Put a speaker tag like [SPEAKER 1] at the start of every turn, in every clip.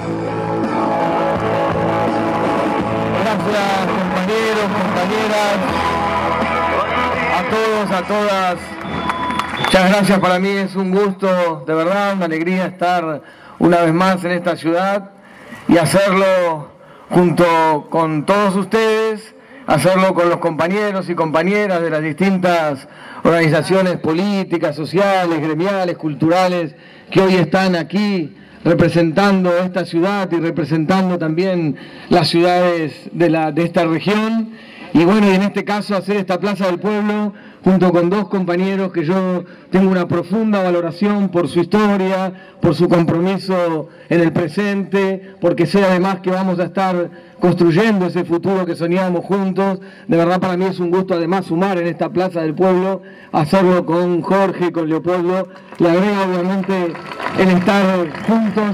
[SPEAKER 1] Gracias, compañeros, compañeras, a todos, a todas. Muchas gracias, para mí es un gusto, de verdad, una alegría estar una vez más en esta ciudad y hacerlo junto con todos ustedes, hacerlo con los compañeros y compañeras de las distintas organizaciones políticas, sociales, gremiales, culturales, que hoy están aquí representando esta ciudad y representando también las ciudades de esta región. Y bueno, y en este caso hacer esta Plaza del Pueblo junto con dos compañeros que yo tengo una profunda valoración por su historia, por su compromiso en el presente, porque sé además que vamos a estar construyendo ese futuro que soñamos juntos. De verdad para mí es un gusto además sumar en esta Plaza del Pueblo, hacerlo con Jorge y con Leopoldo. Le agrega obviamente el estar juntos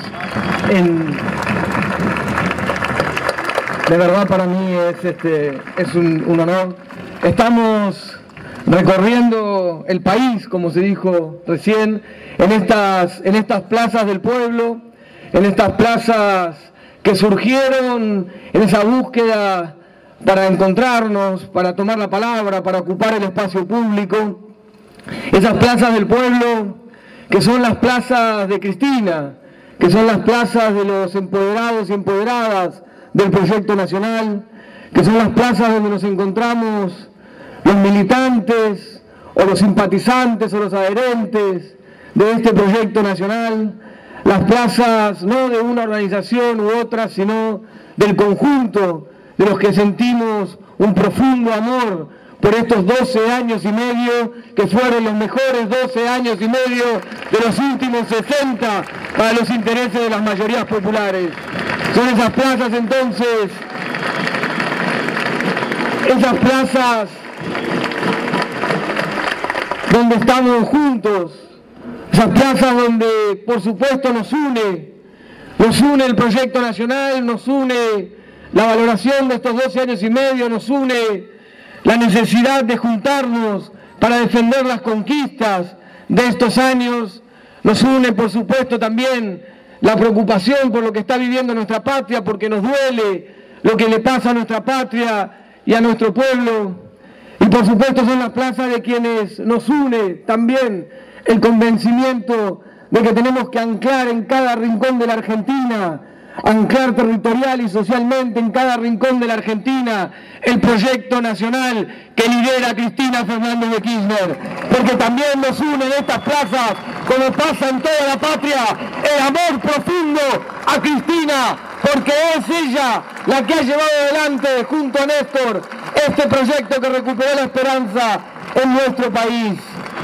[SPEAKER 1] de verdad para mí es un honor. Estamos recorriendo el país, como se dijo recién, en estas plazas del pueblo, en estas plazas que surgieron en esa búsqueda para encontrarnos, para tomar la palabra, para ocupar el espacio público. Esas plazas del pueblo que son las plazas de Cristina, que son las plazas de los empoderados y empoderadas del proyecto nacional, que son las plazas donde nos encontramos los militantes o los simpatizantes o los adherentes de este proyecto nacional, las plazas no de una organización u otra, sino del conjunto de los que sentimos un profundo amor por estos 12 años y medio, que fueron los mejores 12 años y medio de los últimos 60 para los intereses de las mayorías populares. Son esas plazas entonces, esas plazas donde estamos juntos, esas plazas donde por supuesto nos une el proyecto nacional, nos une la valoración de estos 12 años y medio, nos une la necesidad de juntarnos para defender las conquistas de estos años, nos une por supuesto también la preocupación por lo que está viviendo nuestra patria, porque nos duele lo que le pasa a nuestra patria y a nuestro pueblo. Y por supuesto son las plazas de quienes nos une también el convencimiento de que tenemos que anclar en cada rincón de la Argentina, anclar territorial y socialmente en cada rincón de la Argentina el proyecto nacional que lidera Cristina Fernández de Kirchner, porque también nos une en estas plazas, como pasa en toda la patria, el amor profundo a Cristina, porque es ella la que ha llevado adelante junto a Néstor este proyecto que recuperó la esperanza en nuestro país.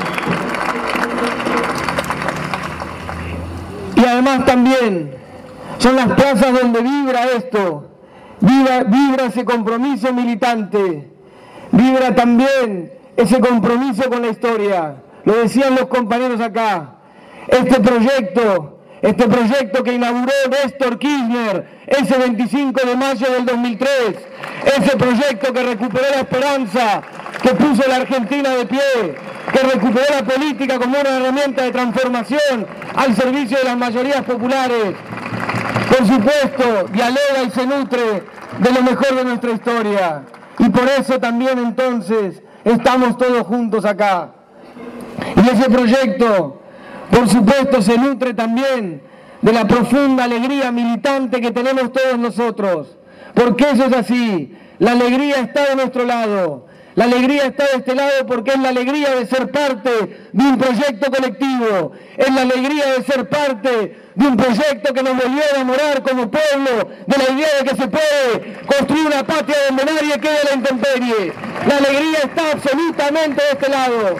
[SPEAKER 1] Y además también son las plazas donde vibra esto, vibra ese compromiso militante, vibra también ese compromiso con la historia. Lo decían los compañeros acá, este proyecto que inauguró Néstor Kirchner ese 25 de mayo del 2003, ese proyecto que recuperó la esperanza, que puso a la Argentina de pie, que recuperó la política como una herramienta de transformación al servicio de las mayorías populares. Por supuesto, dialoga y se nutre de lo mejor de nuestra historia. Y por eso también entonces estamos todos juntos acá. Y ese proyecto, por supuesto, se nutre también de la profunda alegría militante que tenemos todos nosotros. Porque eso es así. La alegría está de nuestro lado. La alegría está de este lado porque es la alegría de ser parte de un proyecto colectivo. Es la alegría de ser parte de un proyecto que nos volvió a enamorar como pueblo de la idea de que se puede construir una patria donde nadie quede a la intemperie. La alegría está absolutamente de este lado.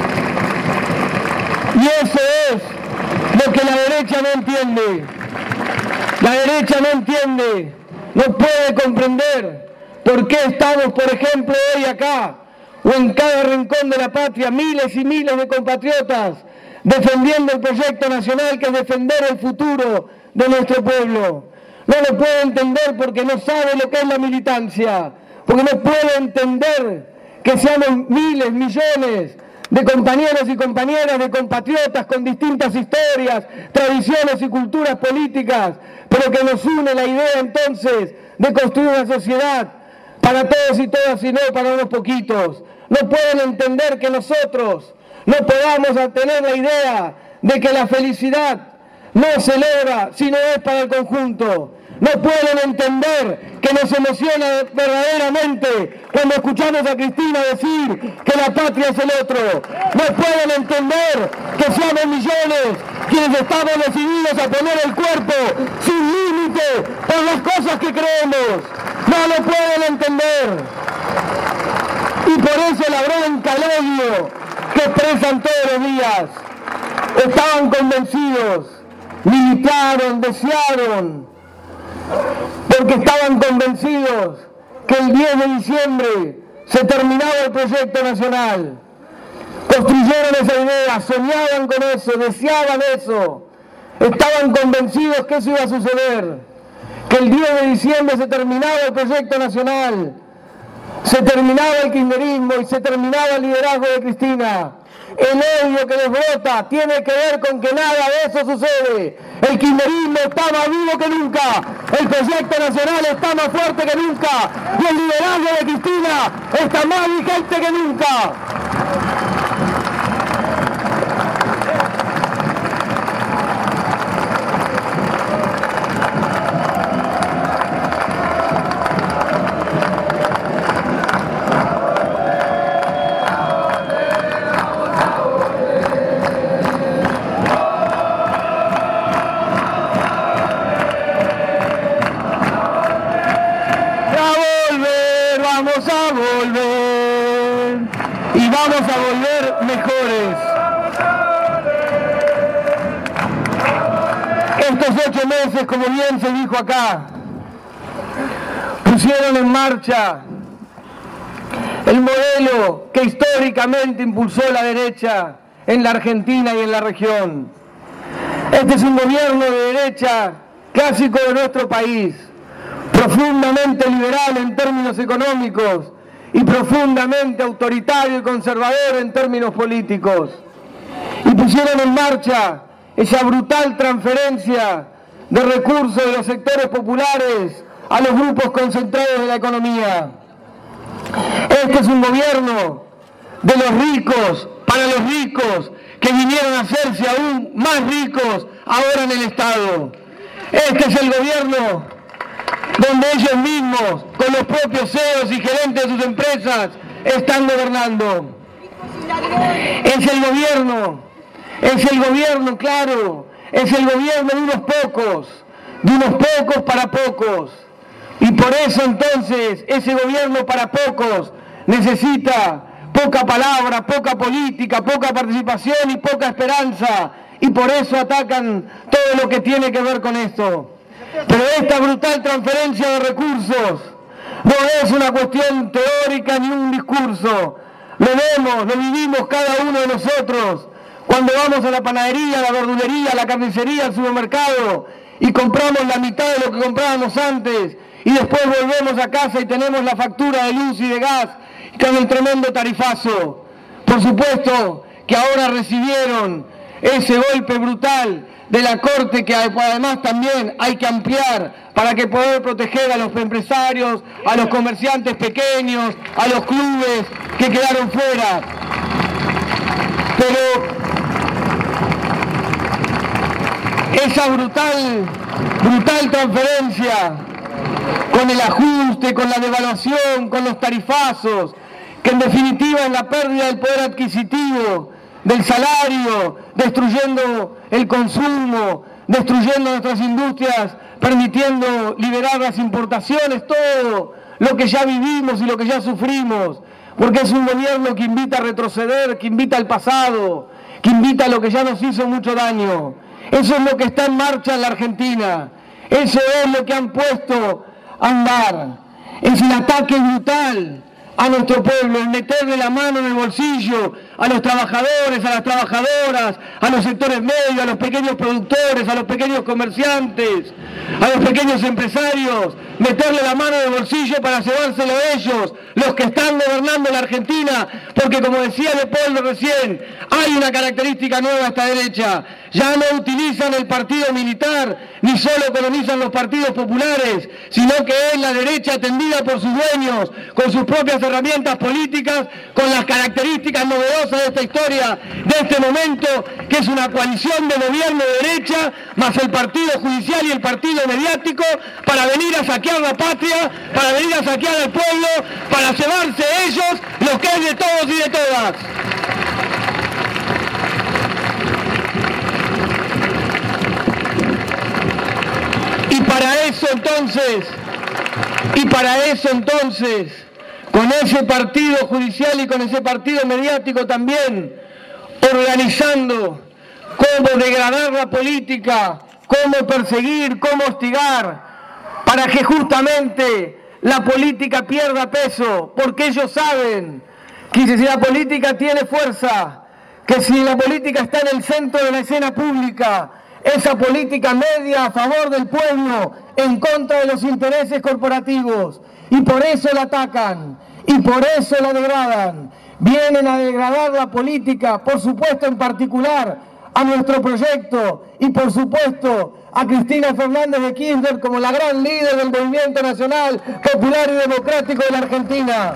[SPEAKER 1] Y eso es lo que la derecha no entiende. La derecha no entiende, no puede comprender por qué estamos, por ejemplo, hoy acá, o en cada rincón de la patria, miles y miles de compatriotas defendiendo el proyecto nacional, que es defender el futuro de nuestro pueblo. No lo puede entender porque no sabe lo que es la militancia, porque no puede entender que seamos miles, millones de compañeros y compañeras, de compatriotas con distintas historias, tradiciones y culturas políticas, pero que nos une la idea entonces de construir una sociedad para todos y todas y no para unos poquitos. No pueden entender que nosotros no podamos tener la idea de que la felicidad no se logra si no es para el conjunto. No pueden entender que nos emociona verdaderamente cuando escuchamos a Cristina decir que la patria es el otro. No pueden entender que seamos millones quienes estamos decididos a poner el cuerpo sin límite por las cosas que creemos. No lo pueden entender. Y por eso la bronca, el odio que expresan todos los días. Estaban convencidos, militaron, desearon, porque estaban convencidos que el 10 de diciembre se terminaba el proyecto nacional. Construyeron esa idea, soñaban con eso, deseaban eso. Estaban convencidos que eso iba a suceder, que el 10 de diciembre se terminaba el proyecto nacional, se terminaba el kirchnerismo y se terminaba el liderazgo de Cristina. El odio que les brota tiene que ver con que nada de eso sucede. El kirchnerismo está más vivo que nunca, el proyecto nacional está más fuerte que nunca y el liderazgo de Cristina está más vigente que nunca. Vamos a volver mejores. Estos 8 meses, como bien se dijo acá, pusieron en marcha el modelo que históricamente impulsó la derecha en la Argentina y en la región. Este es un gobierno de derecha clásico de nuestro país, profundamente liberal en términos económicos, y profundamente autoritario y conservador en términos políticos. Y pusieron en marcha esa brutal transferencia de recursos de los sectores populares a los grupos concentrados de la economía. Este es un gobierno de los ricos, para los ricos, que vinieron a hacerse aún más ricos ahora en el Estado. Este es el gobierno donde ellos mismos, con los propios CEOs y gerentes de sus empresas, están gobernando. Es el gobierno, claro, es el gobierno de unos pocos para pocos. Y por eso entonces ese gobierno para pocos necesita poca palabra, poca política, poca participación y poca esperanza. Y por eso atacan todo lo que tiene que ver con esto. Pero esta brutal transferencia de recursos no es una cuestión teórica ni un discurso. Lo vemos, lo vivimos cada uno de nosotros cuando vamos a la panadería, a la verdulería, a la carnicería, al supermercado y compramos la mitad de lo que comprábamos antes y después volvemos a casa y tenemos la factura de luz y de gas con el tremendo tarifazo. Por supuesto que ahora recibieron ese golpe brutal de la Corte, que además también hay que ampliar para que poder proteger a los empresarios, a los comerciantes pequeños, a los clubes que quedaron fuera. Pero esa brutal transferencia, con el ajuste, con la devaluación, con los tarifazos, que en definitiva es la pérdida del poder adquisitivo, del salario, destruyendo el consumo, destruyendo nuestras industrias, permitiendo liberar las importaciones, todo lo que ya vivimos y lo que ya sufrimos, porque es un gobierno que invita a retroceder, que invita al pasado, que invita a lo que ya nos hizo mucho daño. Eso es lo que está en marcha en la Argentina, eso es lo que han puesto a andar, es el ataque brutal a nuestro pueblo, el meterle la mano en el bolsillo a los trabajadores, a las trabajadoras, a los sectores medios, a los pequeños productores, a los pequeños comerciantes, a los pequeños empresarios, meterle la mano en el bolsillo para llevárselo a ellos, los que están gobernando la Argentina, porque como decía Leopoldo recién, hay una característica nueva a esta derecha. Ya no utilizan el partido militar, ni solo colonizan los partidos populares, sino que es la derecha atendida por sus dueños, con sus propias herramientas políticas, con las características novedosas de esta historia, de este momento, que es una coalición de gobierno de derecha, más el partido judicial y el partido mediático, para venir a saquear la patria, para venir a saquear al pueblo, para llevarse ellos lo que es de todos y de todas. Y para eso entonces, con ese partido judicial y con ese partido mediático también, organizando cómo degradar la política, cómo perseguir, cómo hostigar, para que justamente la política pierda peso, porque ellos saben que si la política tiene fuerza, que si la política está en el centro de la escena pública, esa política media a favor del pueblo, en contra de los intereses corporativos, y por eso la atacan, y por eso la degradan. Vienen a degradar la política, por supuesto en particular, a nuestro proyecto, y por supuesto a Cristina Fernández de Kirchner como la gran líder del movimiento nacional, popular y democrático de la Argentina.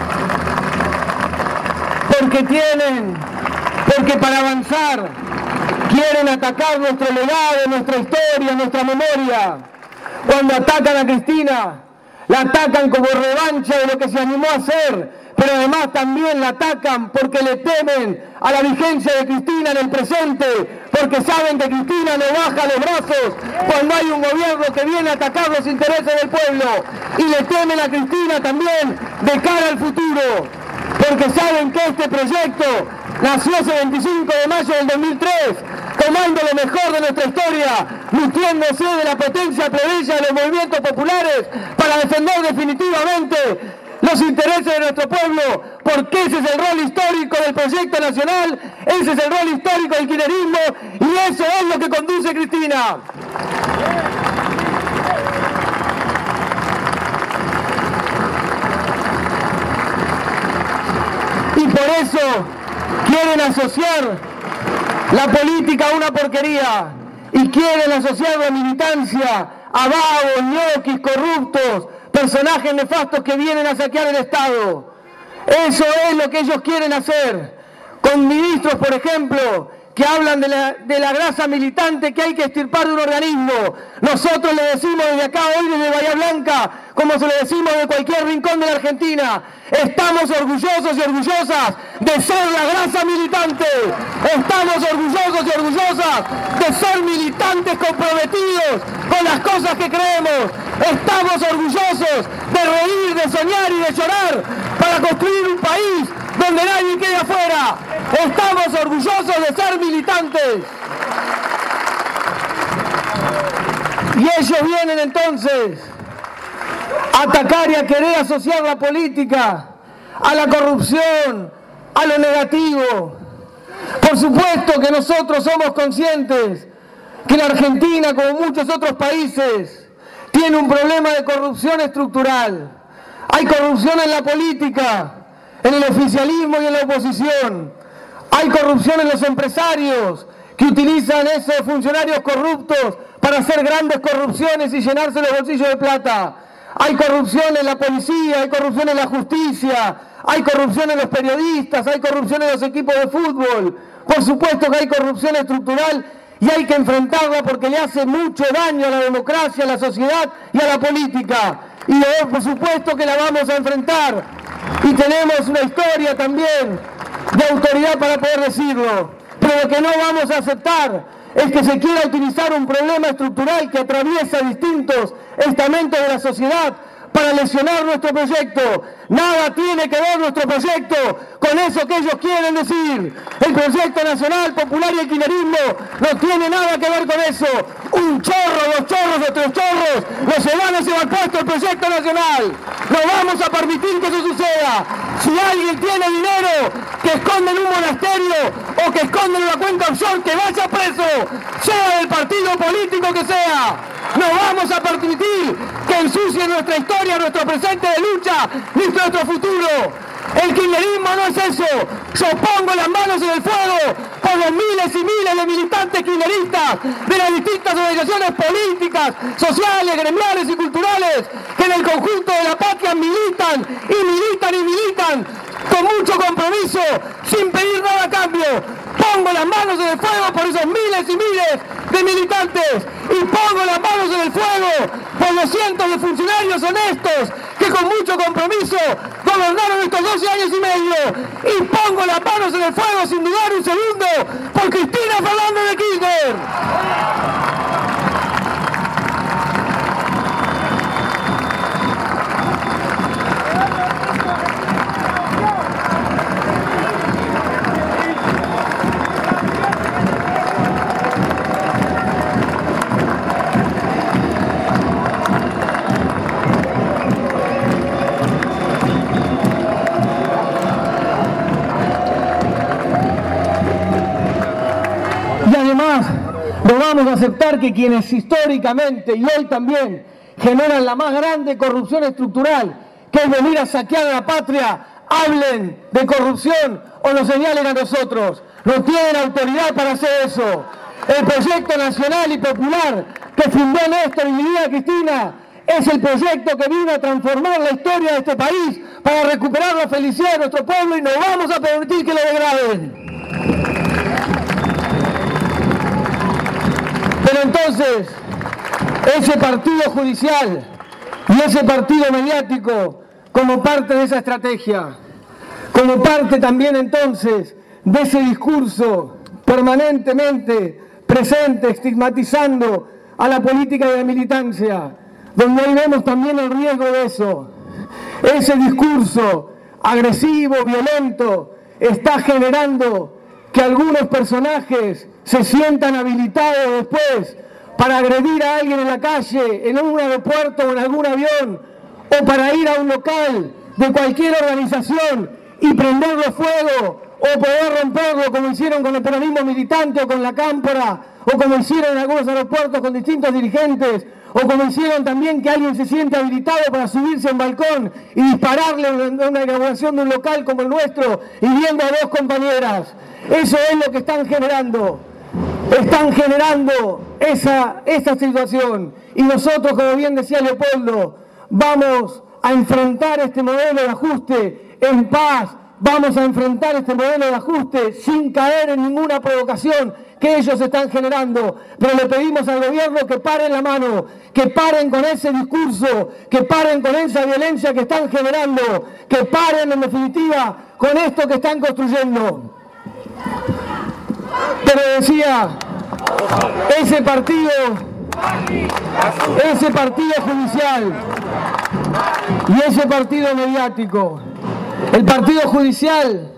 [SPEAKER 1] Porque para avanzar, quieren atacar nuestro legado, nuestra historia, nuestra memoria. Cuando atacan a Cristina, la atacan como revancha de lo que se animó a hacer, pero además también la atacan porque le temen a la vigencia de Cristina en el presente, porque saben que Cristina no baja los brazos cuando hay un gobierno que viene a atacar los intereses del pueblo, y le temen a Cristina también de cara al futuro, porque saben que este proyecto nació ese 25 de mayo del 2003, tomando lo mejor de nuestra historia, nutriéndose de la potencia plebeya de los movimientos populares para defender definitivamente los intereses de nuestro pueblo, porque ese es el rol histórico del proyecto nacional, ese es el rol histórico del kirchnerismo, y eso es lo que conduce Cristina. Y por eso quieren asociar la política a una porquería, y quieren asociar la militancia a vagos, ñoquis, corruptos, personajes nefastos que vienen a saquear el Estado. Eso es lo que ellos quieren hacer, con ministros, por ejemplo, que hablan de la grasa militante que hay que extirpar de un organismo. Nosotros le decimos desde acá hoy, desde Bahía Blanca, como se le decimos de cualquier rincón de la Argentina, estamos orgullosos y orgullosas de ser la grasa militante. Estamos orgullosos y orgullosas de ser militantes comprometidos con las cosas que creemos. Estamos orgullosos de reír, de soñar y de llorar para construir un país donde nadie quede afuera. Estamos orgullosos de ser militantes. Y ellos vienen entonces a atacar y a querer asociar la política a la corrupción, a lo negativo. Por supuesto que nosotros somos conscientes que la Argentina, como muchos otros países, tiene un problema de corrupción estructural. Hay corrupción en la política, en el oficialismo y en la oposición. Hay corrupción en los empresarios que utilizan esos funcionarios corruptos para hacer grandes corrupciones y llenarse los bolsillos de plata. Hay corrupción en la policía, hay corrupción en la justicia, hay corrupción en los periodistas, hay corrupción en los equipos de fútbol. Por supuesto que hay corrupción estructural y hay que enfrentarla porque le hace mucho daño a la democracia, a la sociedad y a la política. Y por supuesto que la vamos a enfrentar. Y tenemos una historia también de autoridad para poder decirlo. Pero lo que no vamos a aceptar es que se quiera utilizar un problema estructural que atraviesa distintos estamentos de la sociedad para lesionar nuestro proyecto. Nada tiene que ver nuestro proyecto con eso que ellos quieren decir. El proyecto nacional, popular y el kirchnerismo no tiene nada que ver con eso. Un chorro, dos chorros, otros chorros, los se van a llevar puesto el proyecto nacional. No vamos a permitir que eso suceda. Si alguien tiene dinero que esconde en un monasterio o que esconde en una cuenta offshore, que vaya preso, sea del partido político que sea. No vamos a permitir que ensucie nuestra historia, nuestro presente de lucha, ni nuestro futuro. El kirchnerismo no es eso. Yo pongo las manos en el fuego por los miles y miles de militantes kirchneristas de las distintas organizaciones políticas, sociales, gremiales y culturales que en el conjunto de la patria militan con mucho compromiso, sin pedir nada a cambio. Pongo las manos en el fuego por esos miles y miles de militantes y pongo las manos en el fuego por los cientos de funcionarios honestos que con mucho compromiso gobernaron estos 12 años y medio, y pongo las manos en el fuego sin dudar un segundo por Cristina Fernández de Kirchner. No vamos a aceptar que quienes históricamente y hoy también generan la más grande corrupción estructural, que es venir a saquear a la patria, hablen de corrupción o nos señalen a nosotros. No tienen autoridad para hacer eso. El proyecto nacional y popular que fundó Néstor y vivía Cristina es el proyecto que vino a transformar la historia de este país para recuperar la felicidad de nuestro pueblo, y no vamos a permitir que lo degraden. Pero entonces, ese partido judicial y ese partido mediático, como parte de esa estrategia, como parte también entonces de ese discurso permanentemente presente, estigmatizando a la política de la militancia, donde hoy vemos también el riesgo de eso, ese discurso agresivo, violento, está generando que algunos personajes se sientan habilitados después para agredir a alguien en la calle, en un aeropuerto o en algún avión, o para ir a un local de cualquier organización y prenderlo fuego, o poder romperlo como hicieron con el peronismo militante o con la Cámpora, o como hicieron en algunos aeropuertos con distintos dirigentes, o como hicieron también que alguien se siente habilitado para subirse a un balcón y dispararle en una inauguración de un local como el nuestro, hiriendo a dos compañeras. Eso es lo que están generando. Están generando esa situación. Y nosotros, como bien decía Leopoldo, vamos a enfrentar este modelo de ajuste en paz. Vamos a enfrentar este modelo de ajuste sin caer en ninguna provocación que ellos están generando. Pero le pedimos al gobierno que paren la mano, que paren con ese discurso, que paren con esa violencia que están generando, que paren en definitiva con esto que están construyendo. Pero decía, ese partido judicial y ese partido mediático, el partido judicial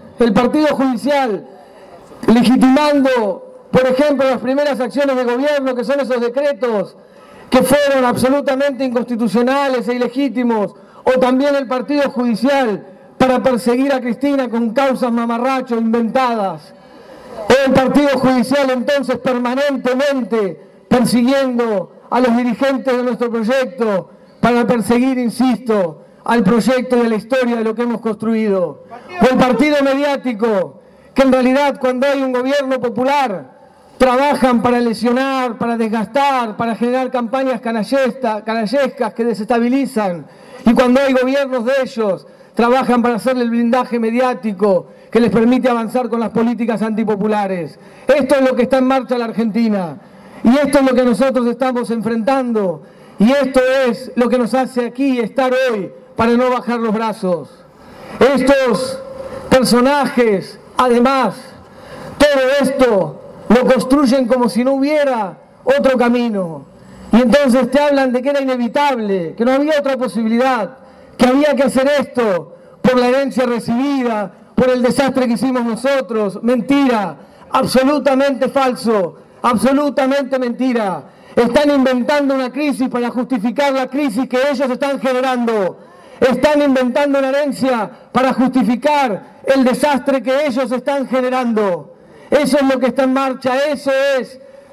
[SPEAKER 1] legitimando, por ejemplo, las primeras acciones de gobierno, que son esos decretos que fueron absolutamente inconstitucionales e ilegítimos, o también el partido judicial para perseguir a Cristina con causas mamarracho inventadas. El partido judicial entonces permanentemente persiguiendo a los dirigentes de nuestro proyecto para perseguir, insisto, al proyecto y a la historia de lo que hemos construido. O el partido mediático, que en realidad cuando hay un gobierno popular trabajan para lesionar, para desgastar, para generar campañas canallescas que desestabilizan, y cuando hay gobiernos de ellos trabajan para hacerle el blindaje mediático que les permite avanzar con las políticas antipopulares. Esto es lo que está en marcha en la Argentina, y esto es lo que nosotros estamos enfrentando, y esto es lo que nos hace aquí estar hoy para no bajar los brazos. Estos personajes, además, todo esto lo construyen como si no hubiera otro camino, y entonces te hablan de que era inevitable, que no había otra posibilidad, que había que hacer esto por la herencia recibida, por el desastre que hicimos nosotros. Mentira, absolutamente falso, absolutamente mentira. Están inventando una crisis para justificar la crisis que ellos están generando. Están inventando una herencia para justificar el desastre que ellos están generando. Eso es lo que está en marcha, eso es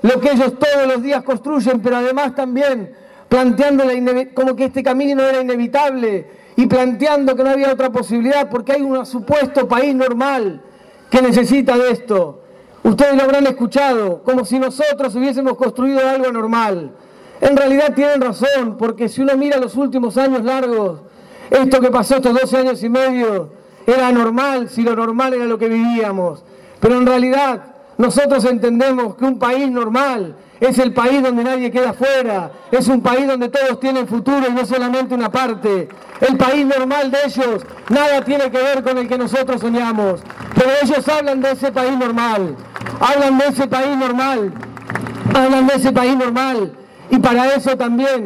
[SPEAKER 1] lo que ellos todos los días construyen, pero además también planteando como que este camino era inevitable y planteando que no había otra posibilidad porque hay un supuesto país normal que necesita de esto. Ustedes lo habrán escuchado, como si nosotros hubiésemos construido algo normal. En realidad tienen razón, porque si uno mira los últimos años largos, esto que pasó estos 12 años y medio era normal, si lo normal era lo que vivíamos. Pero en realidad nosotros entendemos que un país normal es el país donde nadie queda fuera, es un país donde todos tienen futuro y no solamente una parte. El país normal de ellos nada tiene que ver con el que nosotros soñamos, pero ellos hablan de ese país normal, hablan de ese país normal, hablan de ese país normal, y para eso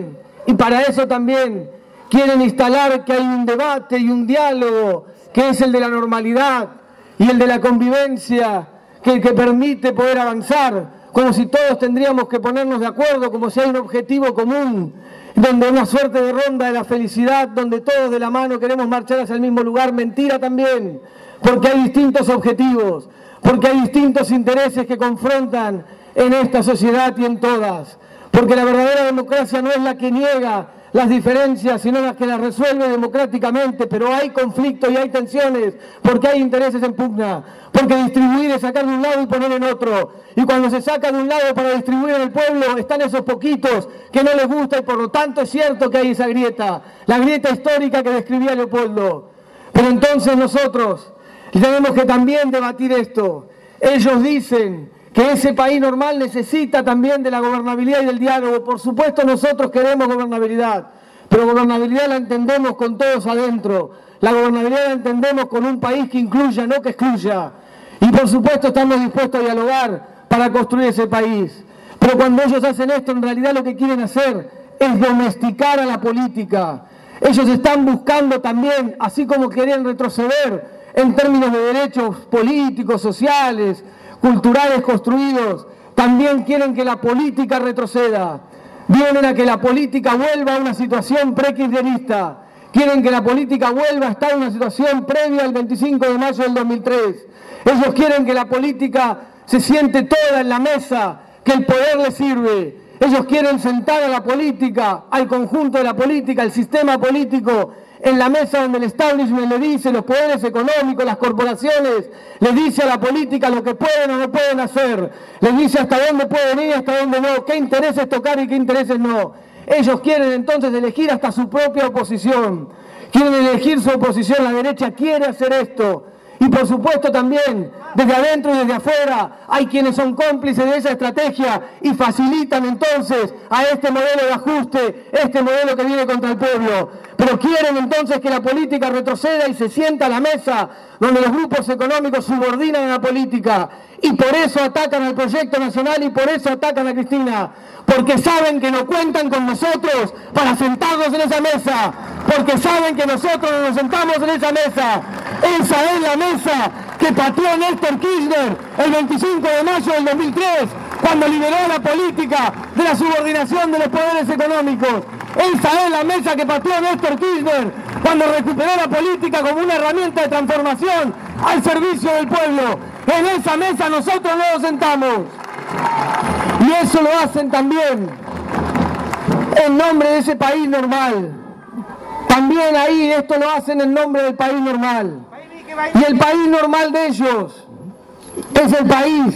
[SPEAKER 1] también quieren instalar que hay un debate y un diálogo que es el de la normalidad y el de la convivencia que permite poder avanzar, como si todos tendríamos que ponernos de acuerdo, como si hay un objetivo común, donde una suerte de ronda de la felicidad, donde todos de la mano queremos marchar hacia el mismo lugar. Mentira también, porque hay distintos objetivos, porque hay distintos intereses que confrontan en esta sociedad y en todas, porque la verdadera democracia no es la que niega las diferencias, sino las que las resuelve democráticamente, pero hay conflictos y hay tensiones, porque hay intereses en pugna, porque distribuir es sacar de un lado y poner en otro, y cuando se saca de un lado para distribuir en el pueblo, están esos poquitos que no les gusta, y por lo tanto es cierto que hay esa grieta, la grieta histórica que describía Leopoldo. Pero entonces nosotros tenemos que también debatir esto. Ellos dicen que ese país normal necesita también de la gobernabilidad y del diálogo. Por supuesto nosotros queremos gobernabilidad, pero gobernabilidad la entendemos con todos adentro. La gobernabilidad la entendemos con un país que incluya, no que excluya. Y por supuesto estamos dispuestos a dialogar para construir ese país. Pero cuando ellos hacen esto, en realidad lo que quieren hacer es domesticar a la política. Ellos están buscando también, así como quieren retroceder en términos de derechos políticos, sociales, culturales construidos, también quieren que la política retroceda. Vienen a que la política vuelva a una situación pre-kirchnerista. Quieren que la política vuelva a estar en una situación previa al 25 de mayo del 2003. Ellos quieren que la política se siente toda en la mesa, que el poder le sirve. Ellos quieren sentar a la política, al conjunto de la política, al sistema político, en la mesa donde el establishment le dice, los poderes económicos, las corporaciones, les dice a la política lo que pueden o no pueden hacer, les dice hasta dónde pueden ir y hasta dónde no, qué intereses tocar y qué intereses no. Ellos quieren entonces elegir hasta su propia oposición, quieren elegir su oposición, la derecha quiere hacer esto. Y por supuesto también, desde adentro y desde afuera, hay quienes son cómplices de esa estrategia y facilitan entonces a este modelo de ajuste, este modelo que viene contra el pueblo. Pero quieren entonces que la política retroceda y se sienta a la mesa donde los grupos económicos subordinan a la política. Y por eso atacan al proyecto nacional y por eso atacan a Cristina. Porque saben que no cuentan con nosotros para sentarnos en esa mesa. Porque saben que nosotros no nos sentamos en esa mesa. Esa es la mesa que pateó Néstor Kirchner el 25 de mayo del 2003, cuando liberó la política de la subordinación de los poderes económicos. Esa es la mesa que pateó Néstor Kirchner cuando recuperó la política como una herramienta de transformación al servicio del pueblo. En esa mesa nosotros no nos sentamos. Y eso lo hacen también en nombre de ese país normal. También ahí esto lo hacen en nombre del país normal. Y el país normal de ellos es el país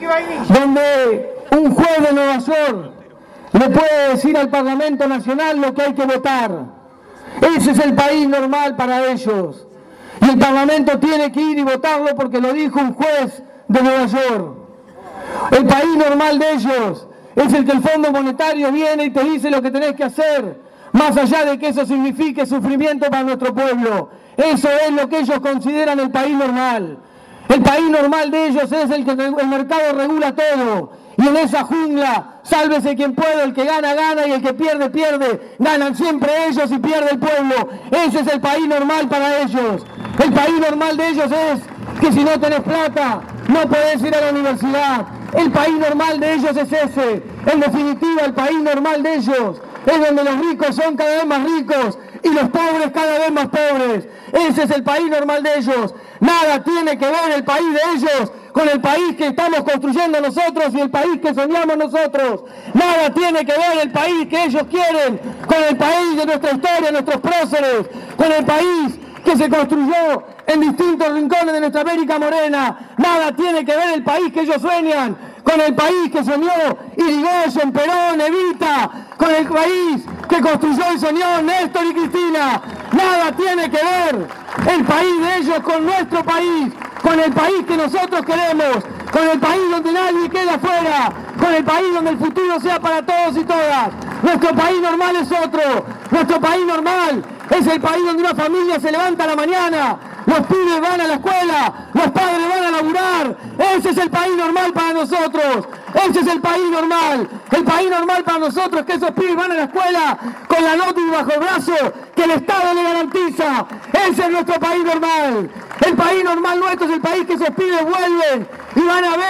[SPEAKER 1] donde un juez de Nueva York le puede decir al Parlamento Nacional lo que hay que votar. Ese es el país normal para ellos. Y el Parlamento tiene que ir y votarlo porque lo dijo un juez de Nueva York. El país normal de ellos es el que el Fondo Monetario viene y te dice lo que tenés que hacer, más allá de que eso signifique sufrimiento para nuestro pueblo. Eso es lo que ellos consideran el país normal. El país normal de ellos es el que el mercado regula todo. Y en esa jungla, sálvese quien puede, el que gana, gana y el que pierde, pierde. Ganan siempre ellos y pierde el pueblo. Ese es el país normal para ellos. El país normal de ellos es que si no tenés plata, no podés ir a la universidad. El país normal de ellos es ese. En definitiva, el país normal de ellos es donde los ricos son cada vez más ricos y los pobres cada vez más pobres. Ese es el país normal de ellos. Nada tiene que ver el país de ellos con el país que estamos construyendo nosotros y el país que soñamos nosotros. Nada tiene que ver el país que ellos quieren con el país de nuestra historia, nuestros próceres, con el país que se construyó en distintos rincones de nuestra América morena. Nada tiene que ver el país que ellos sueñan con el país que soñó Irigoyen, Perón, Evita, con el país que construyó y soñó Néstor y Cristina. Nada tiene que ver el país de ellos con nuestro país, con el país que nosotros queremos, con el país donde nadie queda afuera, con el país donde el futuro sea para todos y todas. Nuestro país normal es otro. Nuestro país normal es el país donde una familia se levanta a la mañana, los pibes van a la escuela, los padres van a laburar. Ese es el país normal para nosotros. Ese es el país normal. El país normal para nosotros es que esos pibes van a la escuela con la notebook bajo el brazo que el Estado le garantiza. Ese es nuestro país normal. El país normal nuestro es el país que esos pibes vuelven y van a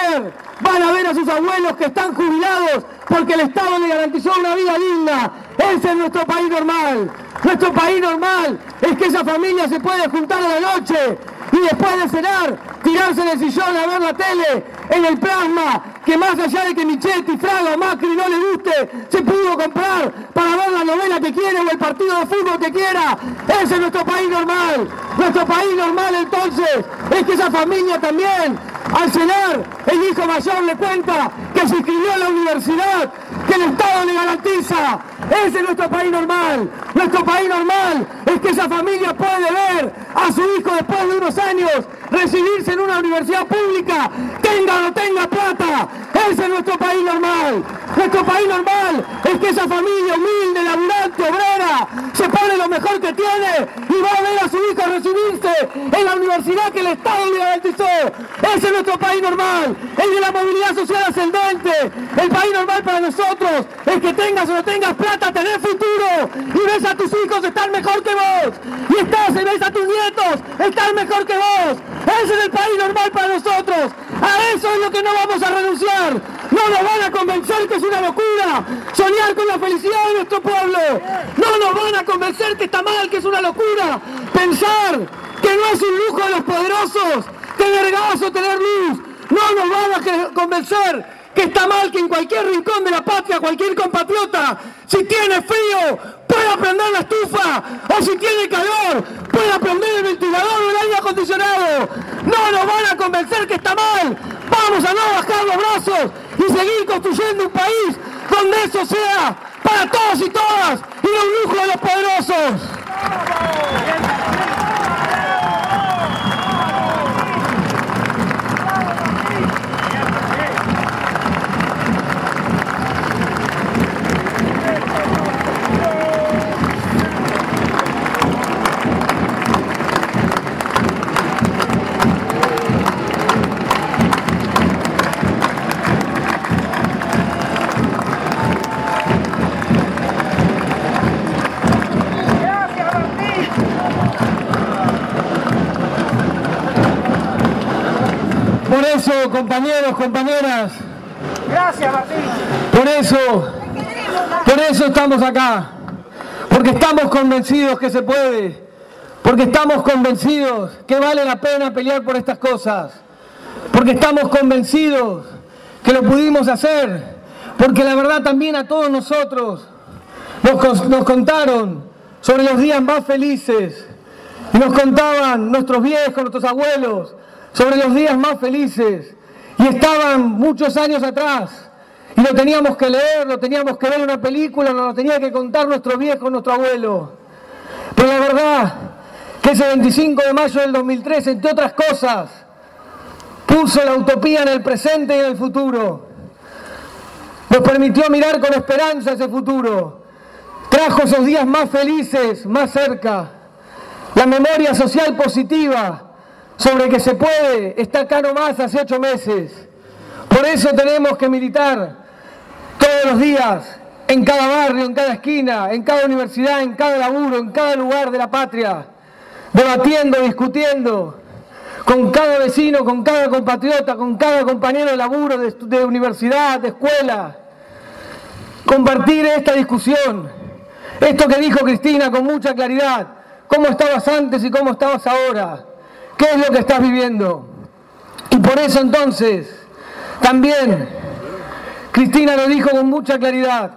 [SPEAKER 1] ver a sus abuelos que están jubilados porque el Estado le garantizó una vida digna. Ese es nuestro país normal. Nuestro país normal es que esa familia se puede juntar a la noche y después de cenar, tirarse en el sillón a ver la tele en el plasma, que más allá de que Michetti, Fraga o Macri no le guste, se pudo comprar para ver la novela que quiere o el partido de fútbol que quiera. Ese es nuestro país normal. Nuestro país normal entonces es que esa familia también, al cenar, el hijo mayor le cuenta que se inscribió en la universidad, que el Estado le garantiza. Ese es nuestro país normal. Nuestro país normal es que esa familia puede ver a su hijo después de unos años recibirse en una universidad pública, tenga o no tenga plata. Ese es nuestro país normal. Nuestro país normal es que esa familia humilde, laburante, obrera, se pone lo mejor que tiene y va a ver a su hijo recibirse en la universidad que el Estado le garantizó. Ese es nuestro país normal, el de la movilidad social ascendente. El país normal para nosotros es que tengas o no tengas plata, tenés futuro y ves a tus hijos estar mejor que vos y ves a tus nietos estar mejor que vos. Ese es el país normal para nosotros. A eso es lo que no vamos a renunciar. No nos van a convencer que es una locura soñar con la felicidad de nuestro pueblo. No nos van a convencer que está mal, que es una locura pensar que no es un lujo de los poderosos tener gas o tener luz. No nos van a convencer que está mal que en cualquier rincón de la patria cualquier compatriota, si tiene frío, pueda prender la estufa, o si tiene calor, pueda prender el ventilador o el aire acondicionado. No nos van a convencer que está mal. Vamos a no bajar los brazos y seguir construyendo un país donde eso sea para todos y todas y no un lujo de los poderosos. Por eso, compañeros, compañeras,
[SPEAKER 2] gracias, Martín.
[SPEAKER 1] Por eso estamos acá, porque estamos convencidos que se puede, porque estamos convencidos que vale la pena pelear por estas cosas, porque estamos convencidos que lo pudimos hacer, porque la verdad también a todos nosotros nos contaron sobre los días más felices, y nos contaban nuestros viejos, nuestros abuelos, sobre los días más felices, y estaban muchos años atrás, y lo teníamos que leer, lo teníamos que ver en una película, nos lo tenía que contar nuestro viejo, nuestro abuelo. Pero la verdad que ese 25 de mayo del 2003, entre otras cosas, puso la utopía en el presente y en el futuro. Nos permitió mirar con esperanza ese futuro. Trajo esos días más felices, más cerca. La memoria social positiva sobre que se puede está acá nomás hace 8 meses. Por eso tenemos que militar todos los días, en cada barrio, en cada esquina, en cada universidad, en cada laburo, en cada lugar de la patria, debatiendo, discutiendo con cada vecino, con cada compatriota, con cada compañero de laburo, de universidad, de escuela. Compartir esta discusión, esto que dijo Cristina con mucha claridad, cómo estabas antes y cómo estabas ahora, qué es lo que estás viviendo. Y por eso entonces, también, Cristina lo dijo con mucha claridad,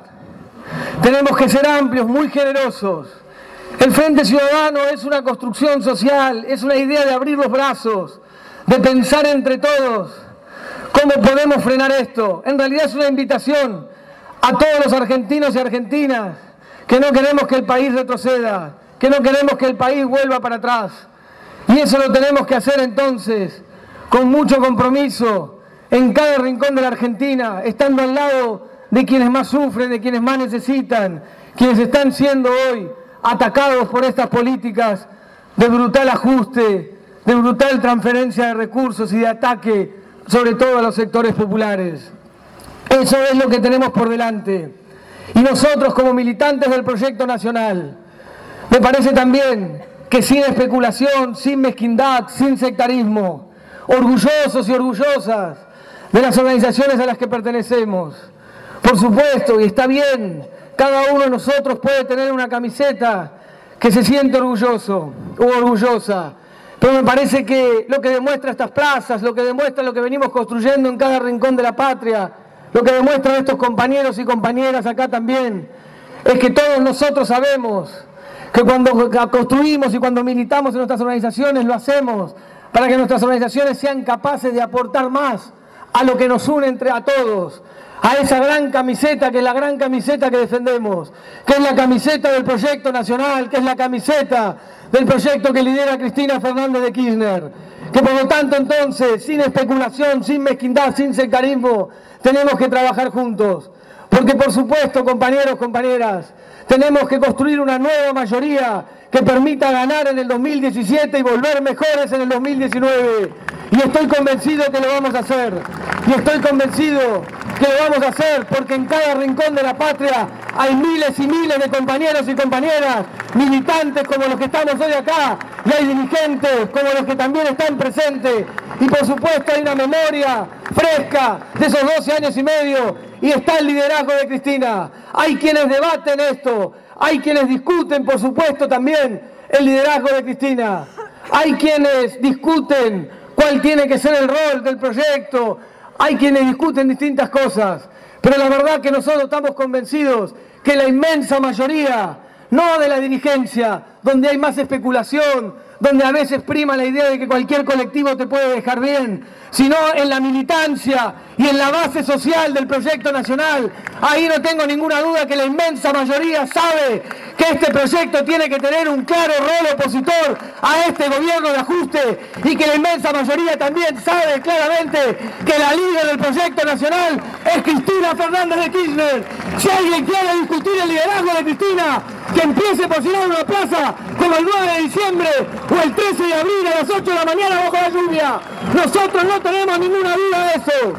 [SPEAKER 1] tenemos que ser amplios, muy generosos. El Frente Ciudadano es una construcción social, es una idea de abrir los brazos, de pensar entre todos cómo podemos frenar esto. En realidad es una invitación a todos los argentinos y argentinas que no queremos que el país retroceda, que no queremos que el país vuelva para atrás. Y eso lo tenemos que hacer entonces con mucho compromiso en cada rincón de la Argentina, estando al lado de quienes más sufren, de quienes más necesitan, quienes están siendo hoy atacados por estas políticas de brutal ajuste, de brutal transferencia de recursos y de ataque sobre todo a los sectores populares. Eso es lo que tenemos por delante. Y nosotros como militantes del proyecto nacional, me parece también que sin especulación, sin mezquindad, sin sectarismo, orgullosos y orgullosas de las organizaciones a las que pertenecemos. Por supuesto, y está bien, cada uno de nosotros puede tener una camiseta que se siente orgulloso o orgullosa, pero me parece que lo que demuestra estas plazas, lo que demuestra lo que venimos construyendo en cada rincón de la patria, lo que demuestran estos compañeros y compañeras acá también, es que todos nosotros sabemos que cuando construimos y cuando militamos en nuestras organizaciones lo hacemos para que nuestras organizaciones sean capaces de aportar más a lo que nos une a todos, a esa gran camiseta que es la gran camiseta que defendemos, que es la camiseta del proyecto nacional, que es la camiseta del proyecto que lidera Cristina Fernández de Kirchner, que por lo tanto entonces, sin especulación, sin mezquindad, sin sectarismo, tenemos que trabajar juntos, porque por supuesto, compañeros, compañeras, tenemos que construir una nueva mayoría que permita ganar en el 2017 y volver mejores en el 2019. Y estoy convencido que lo vamos a hacer. Y estoy convencido que lo vamos a hacer porque en cada rincón de la patria hay miles y miles de compañeros y compañeras, militantes como los que estamos hoy acá, y hay dirigentes como los que también están presentes. Y por supuesto hay una memoria fresca de esos 12 años y medio y está el liderazgo de Cristina. Hay quienes debaten esto, hay quienes discuten, por supuesto, también el liderazgo de Cristina. Hay quienes discuten cuál tiene que ser el rol del proyecto, hay quienes discuten distintas cosas, pero la verdad que nosotros estamos convencidos que la inmensa mayoría, no de la dirigencia, donde hay más especulación, donde a veces prima la idea de que cualquier colectivo te puede dejar bien, sino en la militancia y en la base social del proyecto nacional. Ahí no tengo ninguna duda que la inmensa mayoría sabe que este proyecto tiene que tener un claro rol opositor a este gobierno de ajuste y que la inmensa mayoría también sabe claramente que la líder del proyecto nacional es Cristina Fernández de Kirchner. Si alguien quiere discutir el liderazgo de Cristina, que empiece por llenar una plaza como el 9 de diciembre o el 13 de abril a las 8 de la mañana bajo la lluvia. Nosotros no tenemos ninguna duda de eso.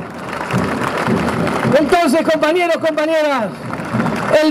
[SPEAKER 1] Entonces, compañeros, compañeras, el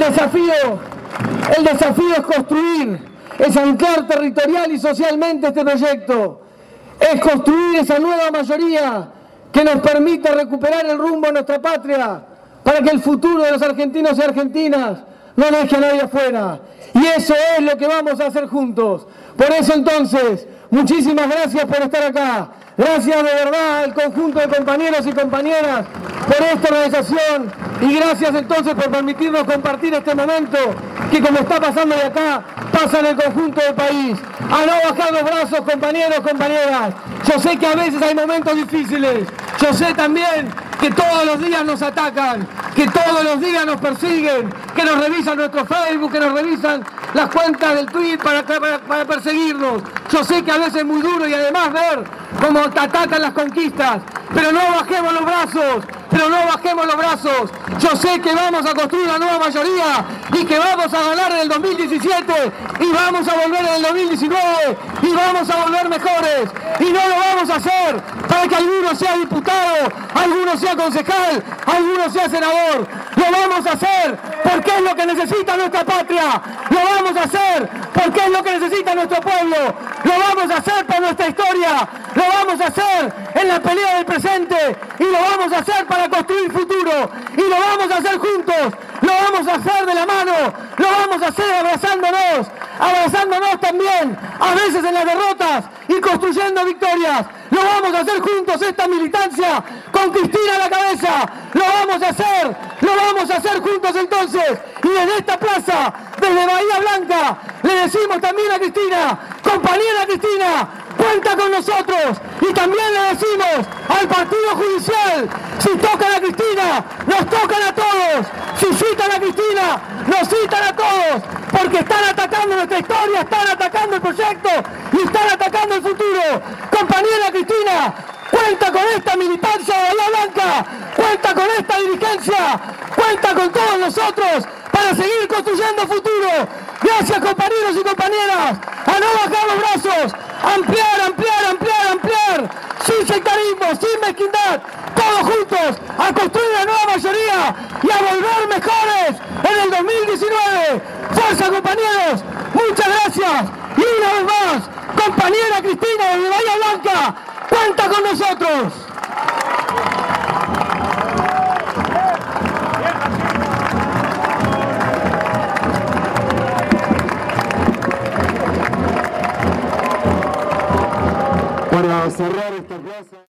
[SPEAKER 1] desafío es construir, es anclar territorial y socialmente este proyecto, es construir esa nueva mayoría que nos permita recuperar el rumbo a nuestra patria para que el futuro de los argentinos y argentinas no deje a nadie afuera. Y eso es lo que vamos a hacer juntos. Por eso entonces, muchísimas gracias por estar acá. Gracias de verdad al conjunto de compañeros y compañeras por esta organización y gracias entonces por permitirnos compartir este momento que como está pasando de acá, pasa en el conjunto del país. A no bajar los brazos, compañeros, compañeras. Yo sé que a veces hay momentos difíciles. Yo sé también que todos los días nos atacan, que todos los días nos persiguen, que nos revisan nuestro Facebook, que nos revisan las cuentas del Twitter para perseguirnos. Yo sé que a veces es muy duro y además ver cómo atacan las conquistas, pero no bajemos los brazos, Yo sé que vamos a construir una nueva mayoría y que vamos a ganar en el 2017 y vamos a volver en el 2019 y vamos a volver mejores. Y no lo vamos a hacer para que alguno sea diputado, alguno sea concejal, alguno sea senador. Lo vamos a hacer porque es lo que necesita nuestra patria. Lo vamos a hacer porque es lo que necesita nuestro pueblo. Lo vamos a hacer por nuestra historia. Lo vamos a hacer en la pelea del presente y lo vamos a hacer para construir futuro. futuro y lo vamos a hacer juntos, lo vamos a hacer de la mano, lo vamos a hacer abrazándonos también, a veces en las derrotas y construyendo victorias. Lo vamos a hacer juntos esta militancia, con Cristina a la cabeza, lo vamos a hacer juntos entonces. Y desde esta plaza, desde Bahía Blanca, le decimos también a Cristina, compañera Cristina, cuenta con nosotros. Y también le decimos al Partido Judicial, si tocan a Cristina, nos tocan a todos. Si citan a Cristina, nos citan a todos. Porque están atacando nuestra historia, están atacando el proyecto y están atacando el futuro. Compañera Cristina, cuenta con esta militancia de Bahía Blanca, cuenta con esta dirigencia, cuenta con todos nosotros para seguir construyendo futuro. Gracias, compañeros y compañeras, a no bajar los brazos, ampliar, sin sectarismo, sin mezquindad, todos juntos a construir una nueva mayoría y a volver mejores en el 2019. ¡Fuerza, compañeros! Muchas gracias. Y una vez más, compañera Cristina de Bahía Blanca, cuenta con nosotros.
[SPEAKER 2] Para cerrar